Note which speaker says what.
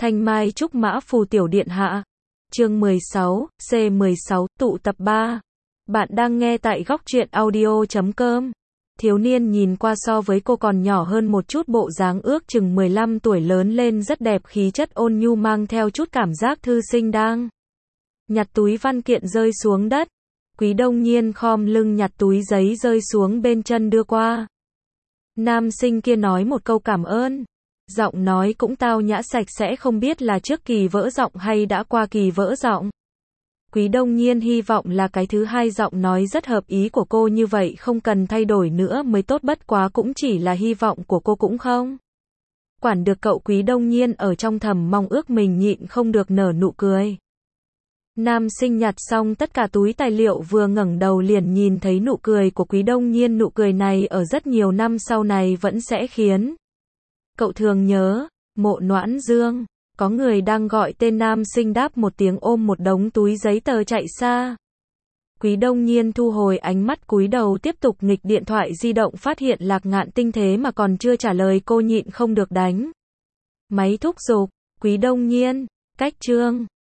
Speaker 1: Thanh Mai Trúc Mã Phù Tiểu Điện Hạ. Chương 16, C16, tụ tập 3. Bạn đang nghe tại góc truyện audio.com. Thiếu niên nhìn qua so với cô còn nhỏ hơn một chút, bộ dáng ước chừng 15 tuổi, lớn lên rất đẹp, khí chất ôn nhu mang theo chút cảm giác thư sinh đang nhặt túi văn kiện rơi xuống đất. Quý Đông Nhiên khom lưng nhặt túi giấy rơi xuống bên chân đưa qua. Nam sinh kia nói một câu cảm ơn. Giọng nói cũng tao nhã sạch sẽ, không biết là trước kỳ vỡ giọng hay đã qua kỳ vỡ giọng. Quý Đông Nhiên hy vọng là cái thứ hai, giọng nói rất hợp ý của cô, như vậy không cần thay đổi nữa mới tốt, bất quá cũng chỉ là hy vọng của cô, cũng không quản được cậu. Quý Đông Nhiên ở trong thầm mong ước mình nhịn không được nở nụ cười. Nam sinh nhặt xong tất cả túi tài liệu, vừa ngẩng đầu liền nhìn thấy nụ cười của Quý Đông Nhiên. Nụ cười này ở rất nhiều năm sau này vẫn sẽ khiến cậu thường nhớ. Mộ Noãn Dương. Có người đang gọi tên nam sinh, đáp một tiếng, ôm một đống túi giấy tờ chạy xa. Quý Đông Nhiên thu hồi ánh mắt, cúi đầu tiếp tục nghịch điện thoại di động, phát hiện Lạc Ngạn Tinh thế mà còn chưa trả lời, cô nhịn không được đánh máy thúc giục. Quý Đông Nhiên, cách chương